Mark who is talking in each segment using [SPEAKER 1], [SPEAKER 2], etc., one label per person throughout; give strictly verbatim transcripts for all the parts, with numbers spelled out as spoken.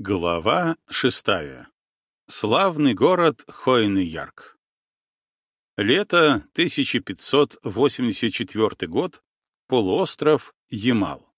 [SPEAKER 1] Глава шестая. Славный город Хойны-Ярк. Лето тысяча пятьсот восемьдесят четвёртый год. Полуостров Ямал.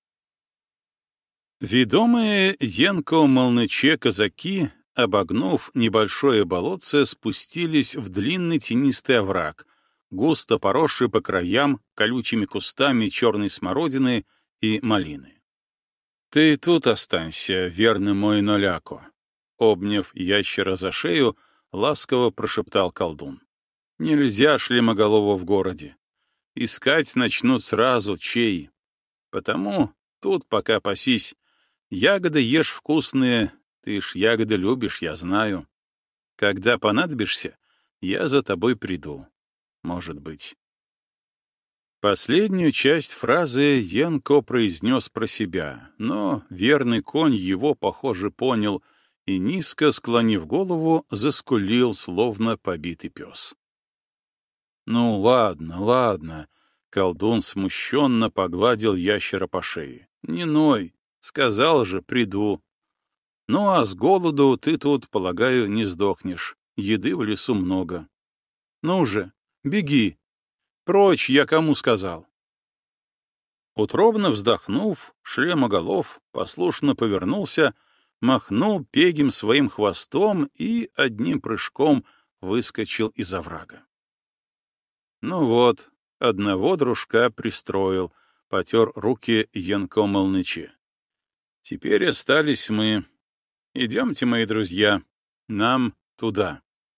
[SPEAKER 1] Ведомые Янко-Молныче казаки, обогнув небольшое болотце, спустились в длинный тенистый овраг, густо поросший по краям колючими кустами черной смородины и малины. «Ты тут останься, верный мой Ноляко», — обняв ящера за шею, ласково прошептал колдун. «Нельзя шлемоголову в городе. Искать начнут сразу, чей. Потому тут пока пасись. Ягоды ешь вкусные, ты ж ягоды любишь, я знаю. Когда понадобишься, я за тобой приду. Может быть». Последнюю часть фразы Янко произнес про себя, но верный конь его, похоже, понял и, низко склонив голову, заскулил, словно побитый пес. «Ну, ладно, ладно», — колдун смущенно погладил ящера по шее. «Не ной, сказал же, приду. Ну, а с голоду ты тут, полагаю, не сдохнешь, еды в лесу много. Ну же, беги. Прочь, я кому сказал?» Утробно вздохнув, шлемоголов послушно повернулся, махнул пегим своим хвостом и одним прыжком выскочил из оврага. Ну вот, одного дружка пристроил, потер руки Янко Молныче. Теперь остались мы. Идемте, мои друзья, нам туда.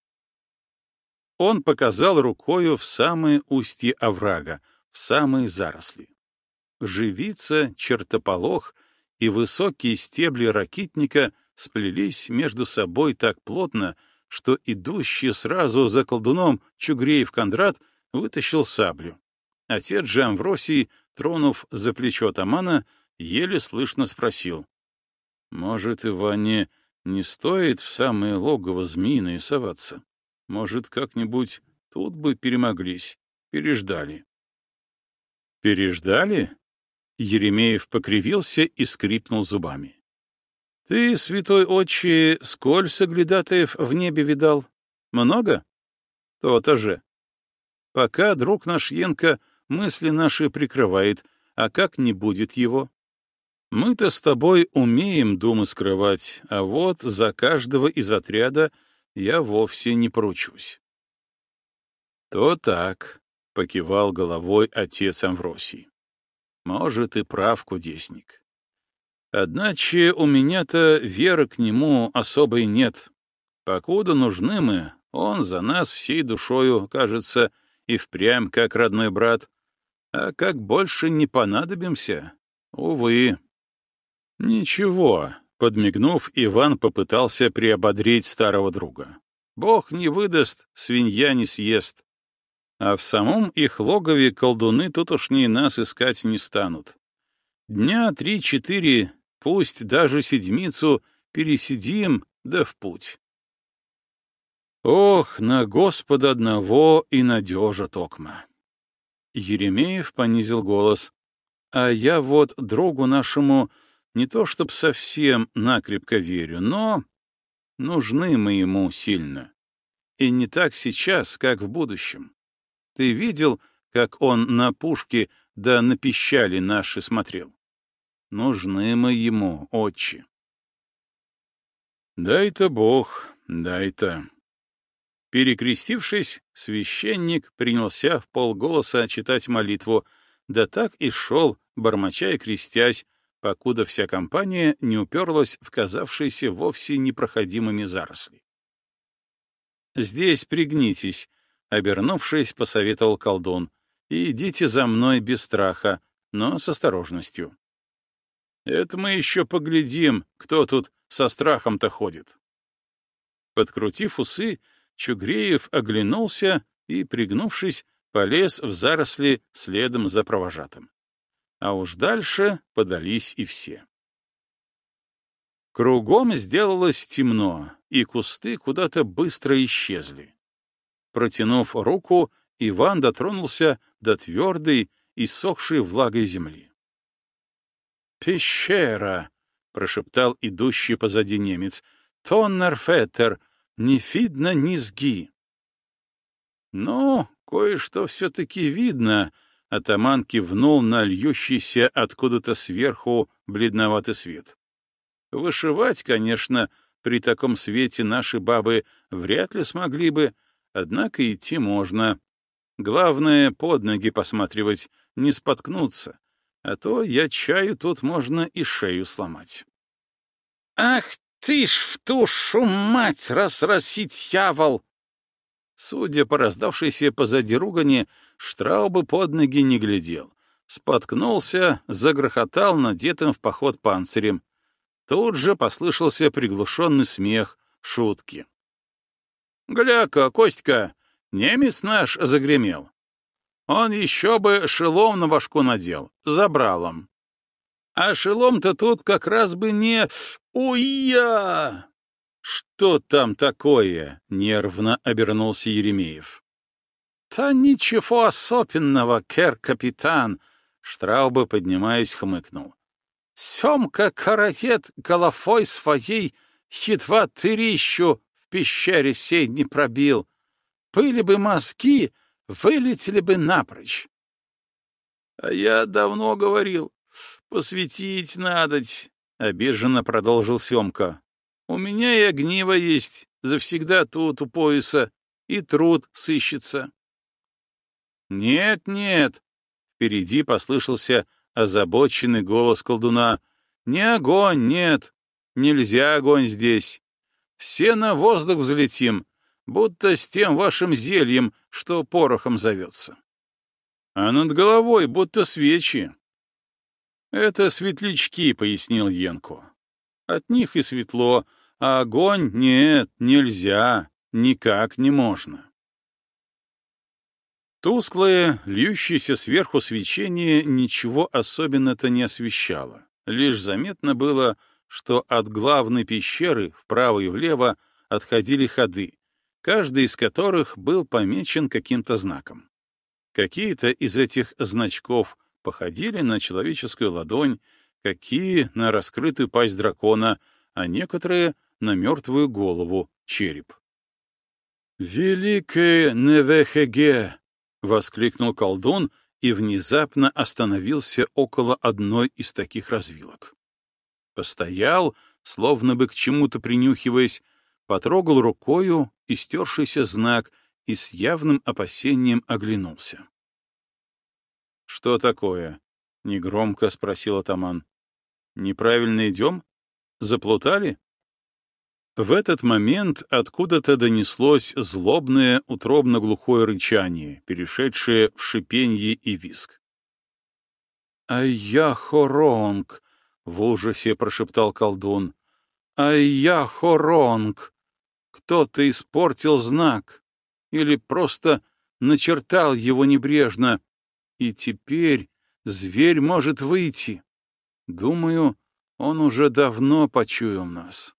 [SPEAKER 1] Он показал рукою в самое устье оврага, в самые заросли. Живица, чертополох и высокие стебли ракитника сплелись между собой так плотно, что идущий сразу за колдуном Чугреев Кондрат вытащил саблю. Отец же Амвросий, тронув за плечо атамана, еле слышно спросил: «Может, Иване, не стоит в самое логово змеиное соваться? Может, как-нибудь тут бы перемоглись, переждали». «Переждали?» Еремеев покривился и скрипнул зубами. «Ты, святой отче, сколь соглядатаев в небе видал? Много? То-то же. Пока друг наш Янко мысли наши прикрывает, а как не будет его? Мы-то с тобой умеем думы скрывать, а вот за каждого из отряда я вовсе не поручусь». «То так», — покивал головой отец Амвросий. «Может, и прав кудесник. Одначе у меня-то веры к нему особой нет. Покуда нужны мы, он за нас всей душою, кажется, и впрямь как родной брат. А как больше не понадобимся, увы». «Ничего», — подмигнув, Иван попытался приободрить старого друга. «Бог не выдаст, свинья не съест. А в самом их логове колдуны тутошние нас искать не станут. Дня три-четыре, пусть даже седмицу, пересидим, да в путь». Ох, на Господа одного и надежа токма. Еремеев понизил голос. «А я вот другу нашему не то чтоб совсем накрепко верю, но нужны мы ему сильно. И не так сейчас, как в будущем. Ты видел, как он на пушки да на пищали наши смотрел? Нужны мы ему, отче». «Дай-то Бог, дай-то». Перекрестившись, священник принялся в полголоса читать молитву, да так и шел, бормоча и крестясь, покуда вся компания не уперлась в казавшиеся вовсе непроходимыми заросли. «Здесь пригнитесь», — обернувшись, посоветовал колдун, — «и идите за мной без страха, но с осторожностью». «Это мы еще поглядим, кто тут со страхом-то ходит». Подкрутив усы, Чугреев оглянулся и, пригнувшись, полез в заросли следом за провожатым. А уж дальше подались и все. Кругом сделалось темно, и кусты куда-то быстро исчезли. Протянув руку, Иван дотронулся до твердой, иссохшей влагой земли. «Пещера!» прошептал идущий позади немец. «Тоннерфеттер, не видно низги». «Ну, кое-что все-таки видно», — атаман кивнул на льющийся откуда-то сверху бледноватый свет. «Вышивать, конечно, при таком свете наши бабы вряд ли смогли бы, однако идти можно. Главное, под ноги посматривать, не споткнуться, а то я чаю тут можно и шею сломать». «Ах ты ж в тушу мать, расрасить явол!» Судя по раздавшейся позади ругани, Штраубе под ноги не глядел. Споткнулся, загрохотал надетым в поход панцирем. Тут же послышался приглушенный смех, шутки. «Гля-ка, Костька, немец наш загремел. Он еще бы шелом на башку надел, забралом. А шелом-то тут как раз бы не... Уя!» «Что там такое?» — нервно обернулся Еремеев. «Да ничего особенного, кер-капитан», — Штраубе, поднимаясь, хмыкнул. «Семка караед головой своей едва тырищу в пещере сей не пробил. Были бы мозги, вылетели бы напрочь». «А я давно говорил, посветить надоть», — обиженно продолжил Семка. «У меня и огниво есть, завсегда тут у пояса, и труд сыщется». «Нет-нет», — впереди послышался озабоченный голос колдуна. «Не огонь, нет, нельзя огонь здесь. Все на воздух взлетим, будто с тем вашим зельем, что порохом зовется. А над головой будто свечи». «Это светлячки», — пояснил Янко. «От них и светло, а огонь нет, нельзя, никак не можно». Тусклое, льющееся сверху свечение ничего особенно-то не освещало. Лишь заметно было, что от главной пещеры вправо и влево отходили ходы, каждый из которых был помечен каким-то знаком. Какие-то из этих значков походили на человеческую ладонь, какие — на раскрытую пасть дракона, а некоторые — на мертвую голову, череп. «Великое Невехеге!» — воскликнул колдун и внезапно остановился около одной из таких развилок. Постоял, словно бы к чему-то принюхиваясь, потрогал рукою истершийся знак и с явным опасением оглянулся. «Что такое?» — негромко спросил атаман. «Неправильно идем? Заплутали?» В этот момент откуда-то донеслось злобное, утробно-глухое рычание, перешедшее в шипенье и визг. «Ай-я-хоронг!» — в ужасе прошептал колдун. «Ай-я-хоронг! Кто-то испортил знак или просто начертал его небрежно, и теперь зверь может выйти. Думаю, он уже давно почуял нас».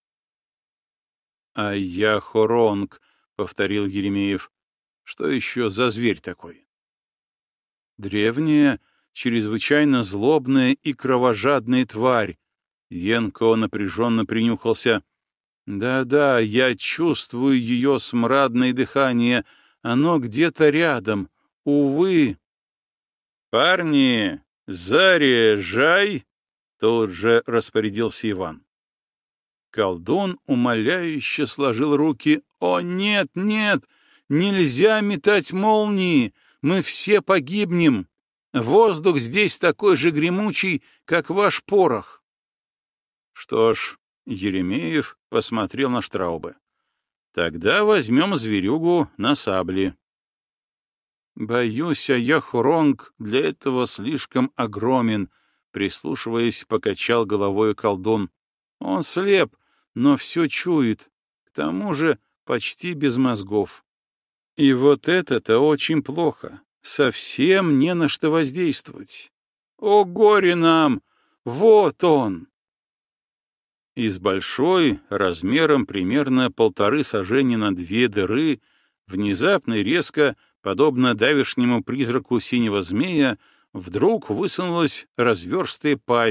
[SPEAKER 1] «Ай-я-хоронг», — повторил Еремеев. «Что еще за зверь такой?» «Древняя, чрезвычайно злобная и кровожадная тварь». Янко напряженно принюхался. «Да-да, я чувствую ее смрадное дыхание. Оно где-то рядом. Увы». «Парни, заряжай!» — тут же распорядился Иван. Колдун умоляюще сложил руки. «О, нет, нет! Нельзя метать молнии! Мы все погибнем! Воздух здесь такой же гремучий, как ваш порох!» Что ж, Еремеев посмотрел на Штраубе. «Тогда возьмем зверюгу на сабли». «Боюсь, а я хоронг для этого слишком огромен», — прислушиваясь, покачал головой колдун. «Он слеп, но все чует, к тому же почти без мозгов. И вот это-то очень плохо, совсем не на что воздействовать. О, горе нам! Вот он!» Из большой, размером примерно полторы сажени на две дыры, внезапно и резко, подобно давешнему призраку синего змея, вдруг высунулась разверстая пасть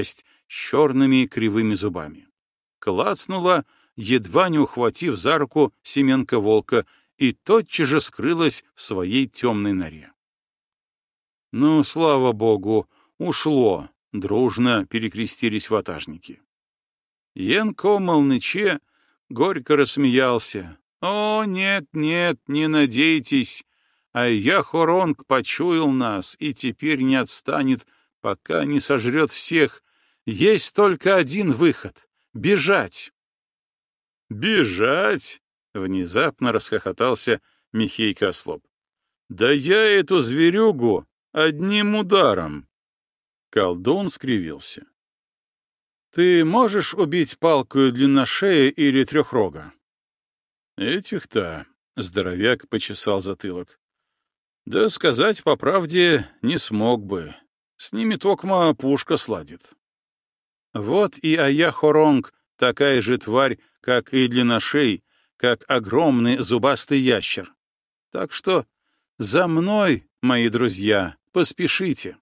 [SPEAKER 1] с черными кривыми зубами. Клацнула, едва не ухватив за руку Семенка волка, и тотчас же скрылась в своей темной норе. «Ну, слава богу, ушло!» — дружно перекрестились ватажники. Янко Молныче горько рассмеялся. «О, нет, нет, не надейтесь! А я Хоронг почуял нас и теперь не отстанет, пока не сожрет всех. Есть только один выход — бежать!» «Бежать?» — внезапно расхохотался Михейка Ослоп. «Да я эту зверюгу одним ударом!» Колдун скривился. «Ты можешь убить палкою длинношея или трехрога?» «Этих-то», — здоровяк почесал затылок. «Да сказать по правде не смог бы. С ними токма пушка сладит». «Вот и Ая-Хоронг такая же тварь, как и длинношей, как огромный зубастый ящер. Так что за мной, мои друзья, поспешите».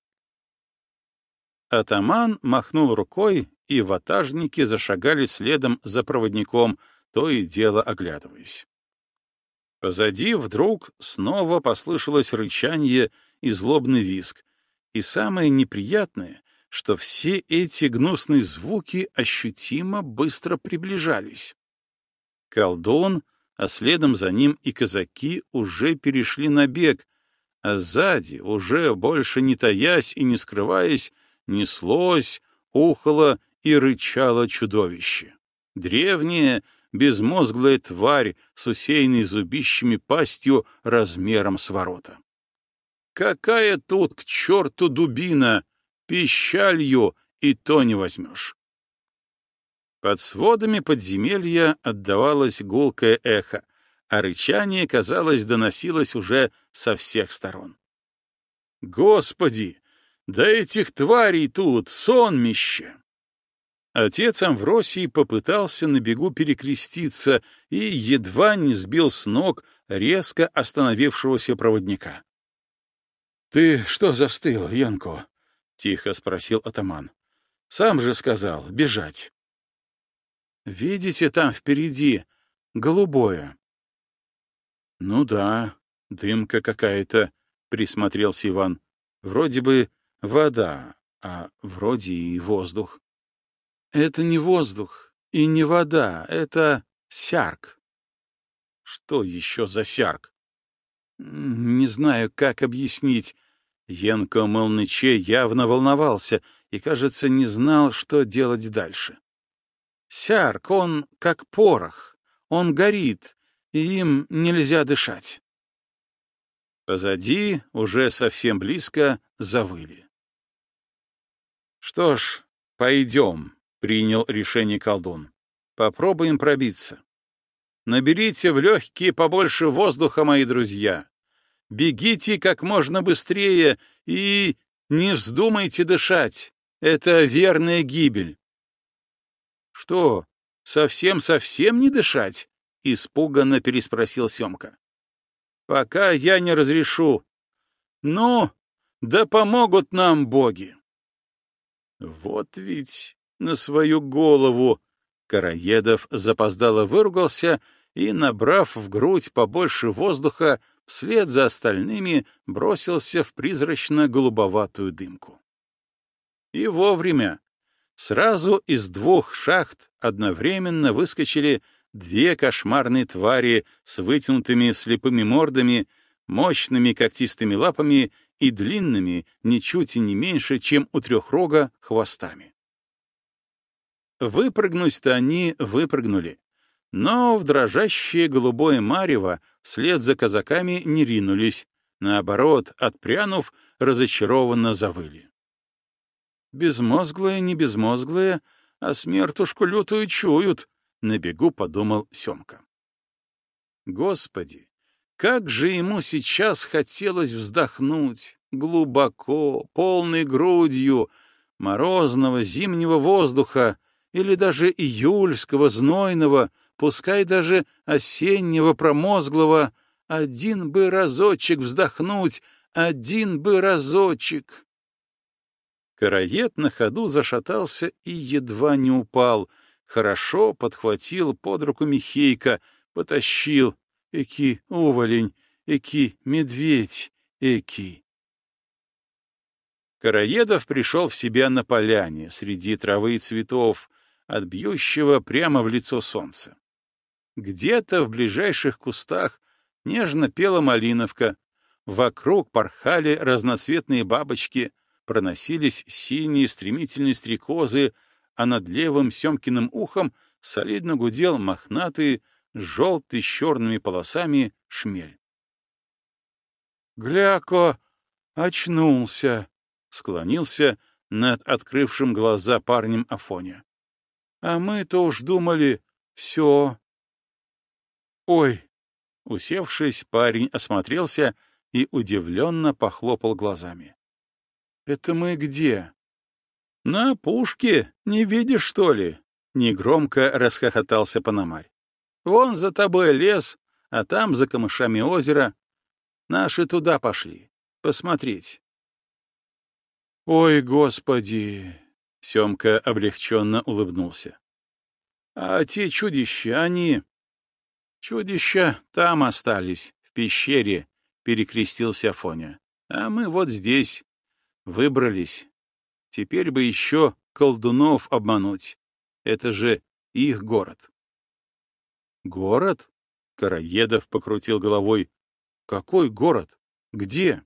[SPEAKER 1] Атаман махнул рукой, и ватажники зашагали следом за проводником, то и дело оглядываясь. Позади вдруг снова послышалось рычанье и злобный визг, и самое неприятное, что все эти гнусные звуки ощутимо быстро приближались. Колдун, а следом за ним и казаки уже перешли на бег, а сзади, уже больше не таясь и не скрываясь, неслось, ухало и рычало чудовище. Древняя, безмозглая тварь с усеянной зубищами пастью размером с ворота. Какая тут к черту дубина, пищалью и то не возьмешь. Под сводами подземелья отдавалось гулкое эхо, а рычание, казалось, доносилось уже со всех сторон. Господи! Да этих тварей тут сонмище! Отец Амвросий попытался на бегу перекреститься и едва не сбил с ног резко остановившегося проводника. — Ты что застыл, Янко? — тихо спросил атаман. — Сам же сказал бежать. — Видите там впереди голубое? — Ну да, дымка какая-то, — присмотрелся Иван. — Вроде бы вода, а вроде и воздух. Это не воздух и не вода, это сярк. Что еще за сярк? Не знаю, как объяснить. Янко Молныче явно волновался и, кажется, не знал, что делать дальше. Сярк, он как порох, он горит, и им нельзя дышать. Позади, уже совсем близко, завыли. Что ж, пойдем. Принял решение колдун. Попробуем пробиться. Наберите в легкие побольше воздуха, мои друзья. Бегите как можно быстрее и не вздумайте дышать. Это верная гибель. Что, совсем-совсем не дышать? Испуганно переспросил Семка. Пока я не разрешу. Ну, да помогут нам боги. Вот ведь на свою голову. Караедов запоздало выругался и, набрав в грудь побольше воздуха, вслед за остальными бросился в призрачно-голубоватую дымку. И вовремя. Сразу из двух шахт одновременно выскочили две кошмарные твари с вытянутыми слепыми мордами, мощными когтистыми лапами и длинными, ничуть и не меньше, чем у трехрога, хвостами. Выпрыгнуть-то они выпрыгнули, но в дрожащее голубое марево вслед за казаками не ринулись, наоборот, отпрянув, разочарованно завыли. «Безмозглые, не безмозглые, а смертушку лютую чуют», — на бегу подумал Семка. Господи, как же ему сейчас хотелось вздохнуть, глубоко, полной грудью, морозного зимнего воздуха, или даже июльского, знойного, пускай даже осеннего, промозглого, один бы разочек вздохнуть, один бы разочек. Караед на ходу зашатался и едва не упал. Хорошо подхватил под руку Михейка, потащил. Эки уволень, эки медведь, эки. Караедов пришел в себя на поляне, среди травы и цветов, от бьющего прямо в лицо солнца. Где-то в ближайших кустах нежно пела малиновка, вокруг порхали разноцветные бабочки, проносились синие стремительные стрекозы, а над левым Семкиным ухом солидно гудел мохнатый, желтый с черными полосами шмель. «Гляко, очнулся!» — склонился над открывшим глаза парнем Афоня. «А мы-то уж думали, все...» «Ой!» — усевшись, парень осмотрелся и удивленно похлопал глазами. «Это мы где?» «На пушке, не видишь, что ли?» — негромко расхохотался Пономарь. «Вон за тобой лес, а там за камышами озеро. Наши туда пошли, посмотреть». «Ой, Господи!» — Семка облегченно улыбнулся. «А те чудища, они...» «Чудища там остались, в пещере», — перекрестился Афоня. «А мы вот здесь выбрались. Теперь бы еще колдунов обмануть. Это же их город». «Город?» — Караедов покрутил головой. «Какой город? Где?»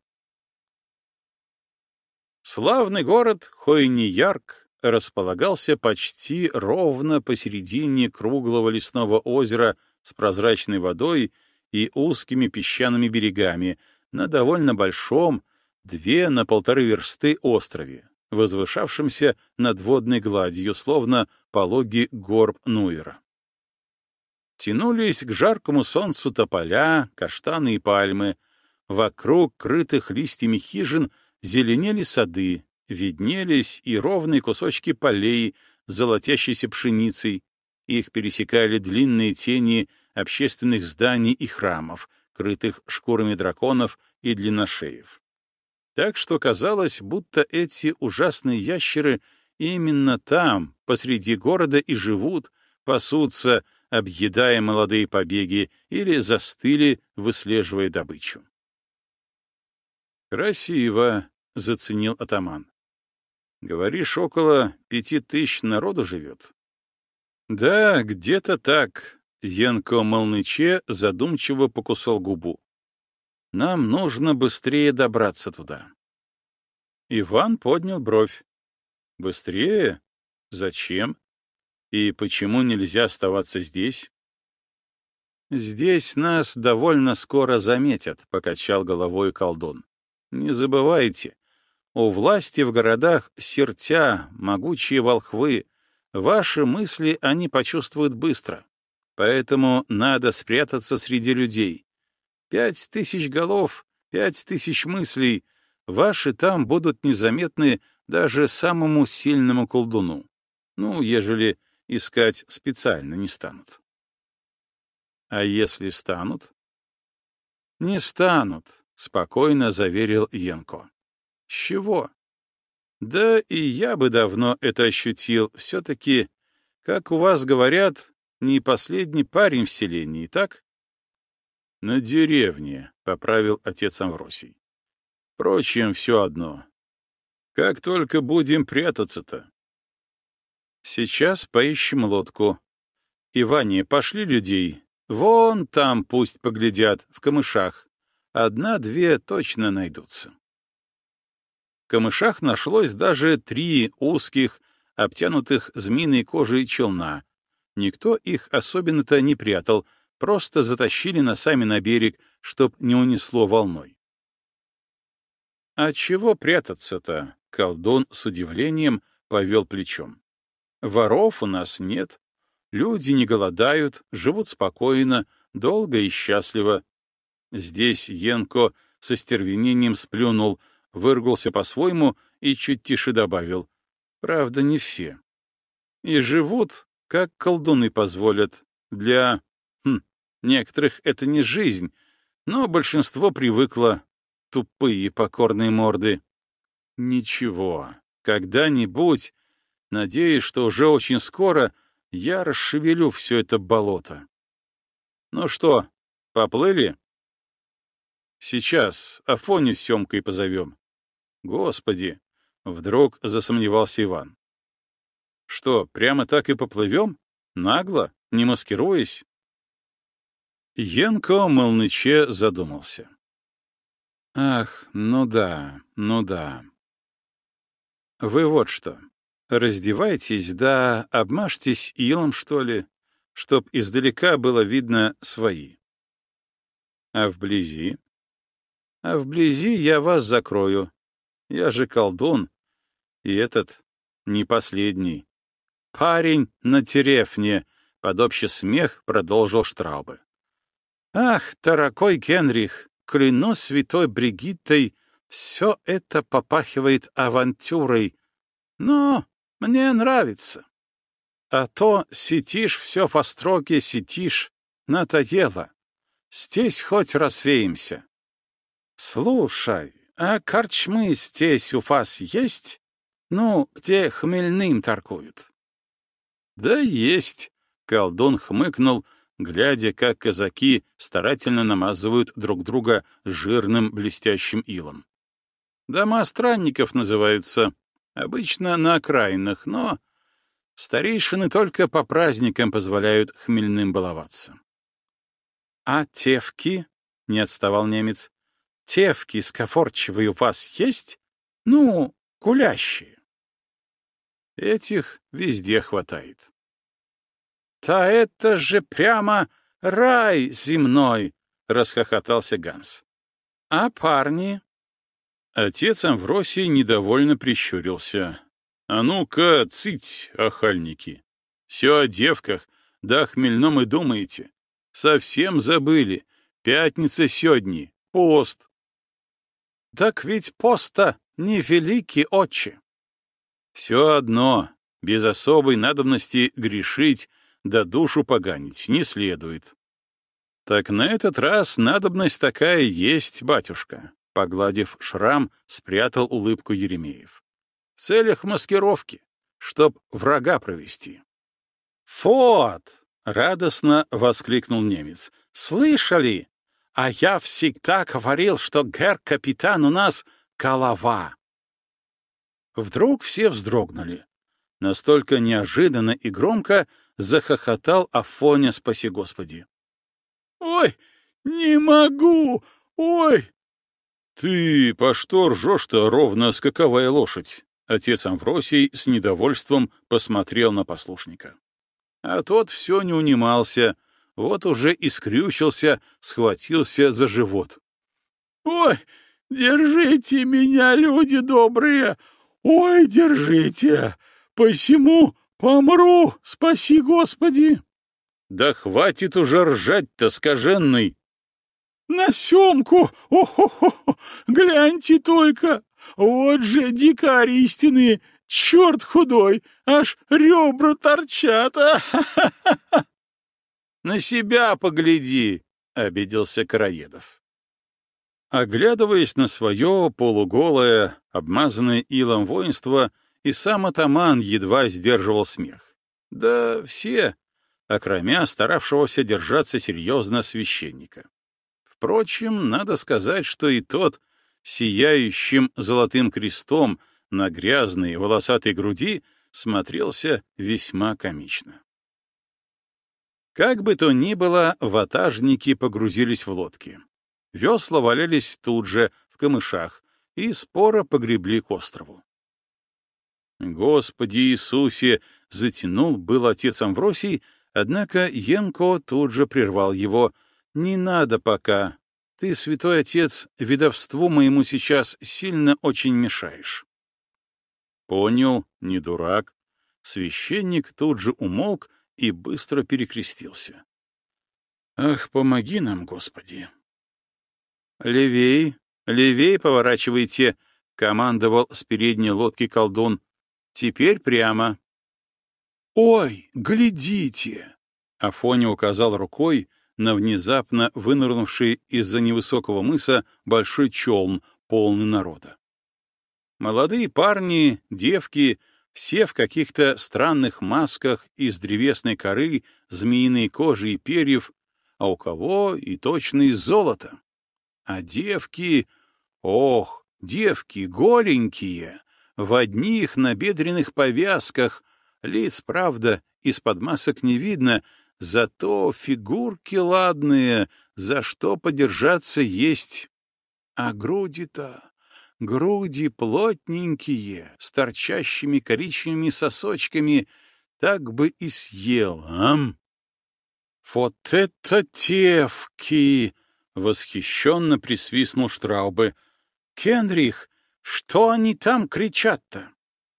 [SPEAKER 1] Славный город Хойниярк располагался почти ровно посередине круглого лесного озера с прозрачной водой и узкими песчаными берегами на довольно большом, две на полторы версты острове, возвышавшемся над водной гладью, словно пологи горб Нуэра. Тянулись к жаркому солнцу тополя, каштаны и пальмы. Вокруг крытых листьями хижин зеленели сады, виднелись и ровные кусочки полей, золотящейся пшеницей. Их пересекали длинные тени общественных зданий и храмов, крытых шкурами драконов и длинношеев. Так что казалось, будто эти ужасные ящеры именно там, посреди города, и живут, пасутся, объедая молодые побеги, или застыли, выслеживая добычу. «Красиво», — заценил атаман. «Говоришь, около пяти тысяч народу живет?» «Да, где-то так», — Янко Молныче задумчиво покусал губу. «Нам нужно быстрее добраться туда». Иван поднял бровь. «Быстрее? Зачем? И почему нельзя оставаться здесь?» «Здесь нас довольно скоро заметят», — покачал головой колдун. «Не забывайте, у власти в городах сертя, могучие волхвы. Ваши мысли они почувствуют быстро. Поэтому надо спрятаться среди людей. Пять тысяч голов, пять тысяч мыслей. Ваши там будут незаметны даже самому сильному колдуну. Ну, ежели искать специально не станут». «А если станут?» «Не станут», — спокойно заверил Янко. «С чего?» «Да и я бы давно это ощутил. Все-таки, как у вас говорят, не последний парень в селении, так?» «На деревне», — поправил отец Амвросий. «Впрочем, все одно. Как только будем прятаться-то?» «Сейчас поищем лодку. Иване, пошли людей. Вон там пусть поглядят, в камышах. Одна-две точно найдутся». В камышах нашлось даже три узких, обтянутых змеиной кожей челна. Никто их особенно-то не прятал, просто затащили носами на берег, чтоб не унесло волной. «А чего прятаться-то?» — колдун с удивлением повел плечом. «Воров у нас нет, люди не голодают, живут спокойно, долго и счастливо». Здесь Янко со стервенением сплюнул, выругался по-своему и чуть тише добавил. «Правда, не все. И живут, как колдуны позволят. Для... Хм, некоторых это не жизнь, но большинство привыкло. Тупые покорные морды». «Ничего», — Когда-нибудь, надеюсь, что уже очень скоро, я расшевелю все это болото. Ну что, поплыли? Сейчас Афоню с Семкой позовем. Господи, вдруг засомневался Иван. Что, прямо так и поплывем? Нагло, не маскируясь? Янко молныче задумался. Ах, ну да, ну да. Вы вот что, раздевайтесь, да обмажьтесь илом, что ли, чтоб издалека было видно свои. А вблизи? А вблизи я вас закрою. Я же колдун, и этот не последний. Парень на терефне, под общий смех продолжил Штраубе. Ах, дорогой Генрих, клянусь святой Бригиттой, все это попахивает авантюрой, но мне нравится. А то сидишь все в остроге, сидишь, надоело. Здесь хоть развеемся. Слушай, а корчмы здесь у вас есть? Ну, где хмельным торгуют? Да есть, колдун хмыкнул, глядя, как казаки старательно намазывают друг друга жирным блестящим илом. Дома странников называются, обычно на окраинах, но старейшины только по праздникам позволяют хмельным баловаться. — А тевки? — не отставал немец. — Тевки скафорчевые у вас есть? Ну, гулящие. Этих везде хватает. «Да это же прямо рай земной!» — расхохотался Ганс. «А парни?» Отец Амвросий недовольно прищурился. «А ну-ка, цыть, охальники! Все о девках, да о хмельном и думаете. Совсем забыли. Пятница сёдни, пост». «Так ведь поста не великий отче». «Все одно, без особой надобности грешить, да душу поганить не следует». «Так на этот раз надобность такая есть, батюшка», — погладив шрам, спрятал улыбку Еремеев. «В целях маскировки, чтоб врага провести». «Вот!» — радостно воскликнул немец. «Слышали? А я всегда говорил, что гер-капитан у нас голова». Вдруг все вздрогнули. Настолько неожиданно и громко захохотал Афоня, спаси Господи. «Ой, не могу! Ой!» «Ты по что ржешь-то, ровно скаковая лошадь?» Отец Амвросий с недовольством посмотрел на послушника. А тот все не унимался, вот уже и скрючился, схватился за живот. «Ой, держите меня, люди добрые! Ой, держите! Посему помру, спаси Господи!» «Да хватит уже ржать-то, скаженный!» «На Семку! О-хо-хо! Гляньте только! Вот же дикарь истинный! Черт худой! Аж ребра торчат! А-ха-ха-ха!» «На себя погляди!» — обиделся Караедов. Оглядываясь на свое полуголое, обмазанное илом воинство, и сам атаман едва сдерживал смех. Да все, окромя старавшегося держаться серьезно священника. Впрочем, надо сказать, что и тот, сияющим золотым крестом на грязной волосатой груди, смотрелся весьма комично. Как бы то ни было, ватажники погрузились в лодки. Весла валялись тут же, в камышах, и споро погребли к острову. «Господи Иисусе!» — затянул был отец Амвросий, однако Янко тут же прервал его. «Не надо пока. Ты, святой отец, ведовству моему сейчас сильно очень мешаешь». Понял, не дурак. Священник тут же умолк и быстро перекрестился. «Ах, помоги нам, Господи!» «Левей, левей поворачивайте!» — командовал с передней лодки колдун. «Теперь прямо». «Ой, глядите!» — Афоня указал рукой на внезапно вынырнувший из-за невысокого мыса большой челн, полный народа. Молодые парни, девки, все в каких-то странных масках из древесной коры, змеиной кожи и перьев, а у кого и точно из золота. А девки, ох, девки голенькие, в одних набедренных повязках, лиц, правда, из-под масок не видно, зато фигурки ладные, за что подержаться есть. А груди-то, груди плотненькие, с торчащими коричневыми сосочками, так бы и съел, ам? Вот это девки! — восхищенно присвистнул Штраубе. Кенрих, что они там кричат-то?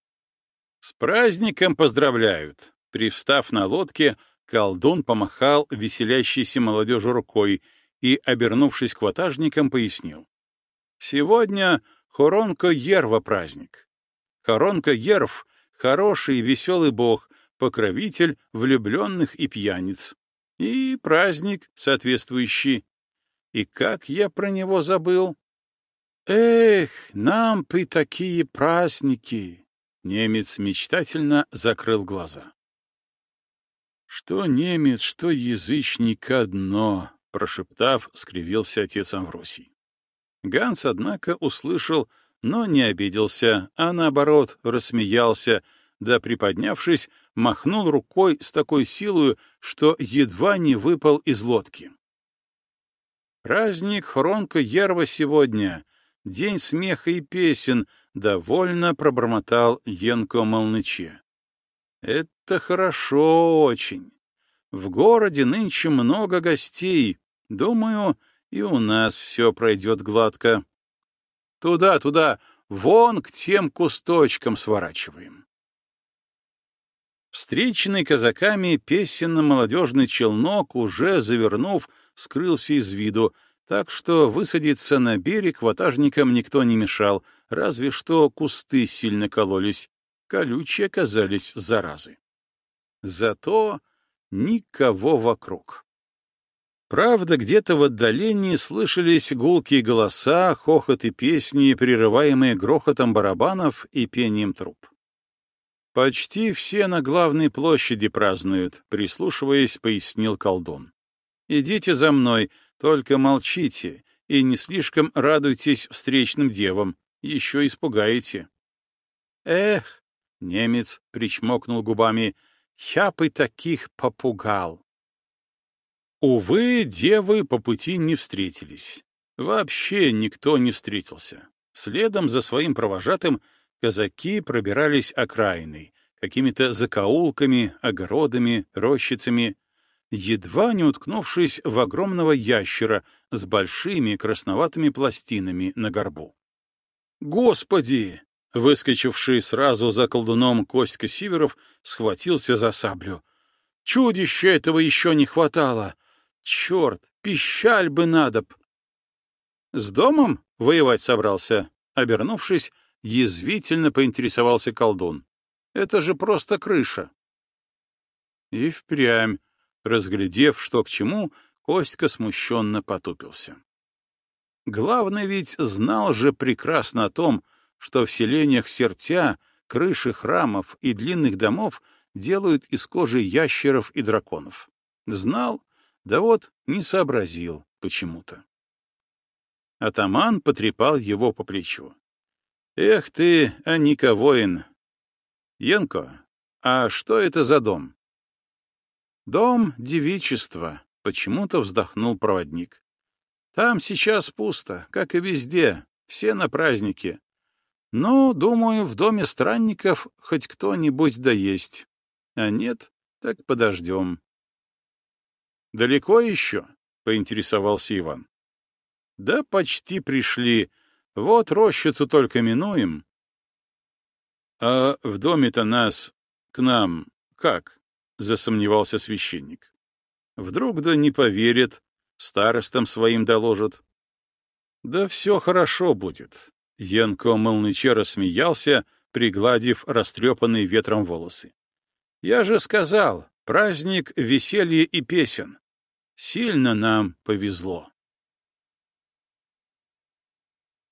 [SPEAKER 1] С праздником поздравляют! Привстав на лодке, колдун помахал веселящейся молодежи рукой и, обернувшись к ватажникам, пояснил. Сегодня Хоронко-Ерва праздник. Хоронко-Ерв — хороший и веселый бог, покровитель влюбленных и пьяниц. И праздник соответствующий. И как я про него забыл? Эх, нам бы такие праздники! Немец мечтательно закрыл глаза. Что немец, что язычник одно, прошептав, скривился отец Амвросий. Ганс, однако, услышал, но не обиделся, а наоборот рассмеялся, да, приподнявшись, махнул рукой с такой силой, что едва не выпал из лодки. Праздник Хоронко-Ерва сегодня, день смеха и песен, довольно пробормотал Янко Молныче. Это хорошо очень. В городе нынче много гостей. Думаю, и у нас все пройдет гладко. Туда, туда, вон к тем кусточкам сворачиваем. Встреченный казаками песенно-молодежный челнок, уже завернув, скрылся из виду, так что высадиться на берег ватажникам никто не мешал, разве что кусты сильно кололись, колючие оказались заразы. Зато никого вокруг. Правда, где-то в отдалении слышались гулкие голоса, хохот и песни, прерываемые грохотом барабанов и пением труб. «Почти все на главной площади празднуют», — прислушиваясь, пояснил колдун. «Идите за мной, только молчите и не слишком радуйтесь встречным девам, еще испугаете». «Эх», — немец причмокнул губами, — «я бы таких попугал». Увы, девы по пути не встретились. Вообще никто не встретился. Следом за своим провожатым казаки пробирались окраиной, какими-то закоулками, огородами, рощицами, едва не уткнувшись в огромного ящера с большими красноватыми пластинами на горбу. «Господи!» — выскочивший сразу за колдуном Костька Сиверов схватился за саблю. «Чудища этого еще не хватало! Черт, пищаль бы надобь!» «С домом воевать собрался?» Обернувшись, язвительно поинтересовался колдун. «Это же просто крыша». И впрямь, разглядев, что к чему, Костька смущенно потупился. Главный ведь знал же прекрасно о том, что в селениях Сертя крыши храмов и длинных домов делают из кожи ящеров и драконов. Знал, да вот не сообразил почему-то. Атаман потрепал его по плечу. «Эх ты, Аника воин! Янко, а что это за дом?» «Дом девичества», — почему-то вздохнул проводник. «Там сейчас пусто, как и везде, все на празднике. Но, думаю, в доме странников хоть кто-нибудь да есть. А нет, так подождем». «Далеко еще?» — поинтересовался Иван. «Да почти пришли. Вот рощицу только минуем». «А в доме-то нас, к нам, как?» — засомневался священник. «Вдруг да не поверят, старостам своим доложат». «Да все хорошо будет», — Янко Молныче рассмеялся, пригладив растрепанные ветром волосы. «Я же сказал, праздник веселья и песен. Сильно нам повезло».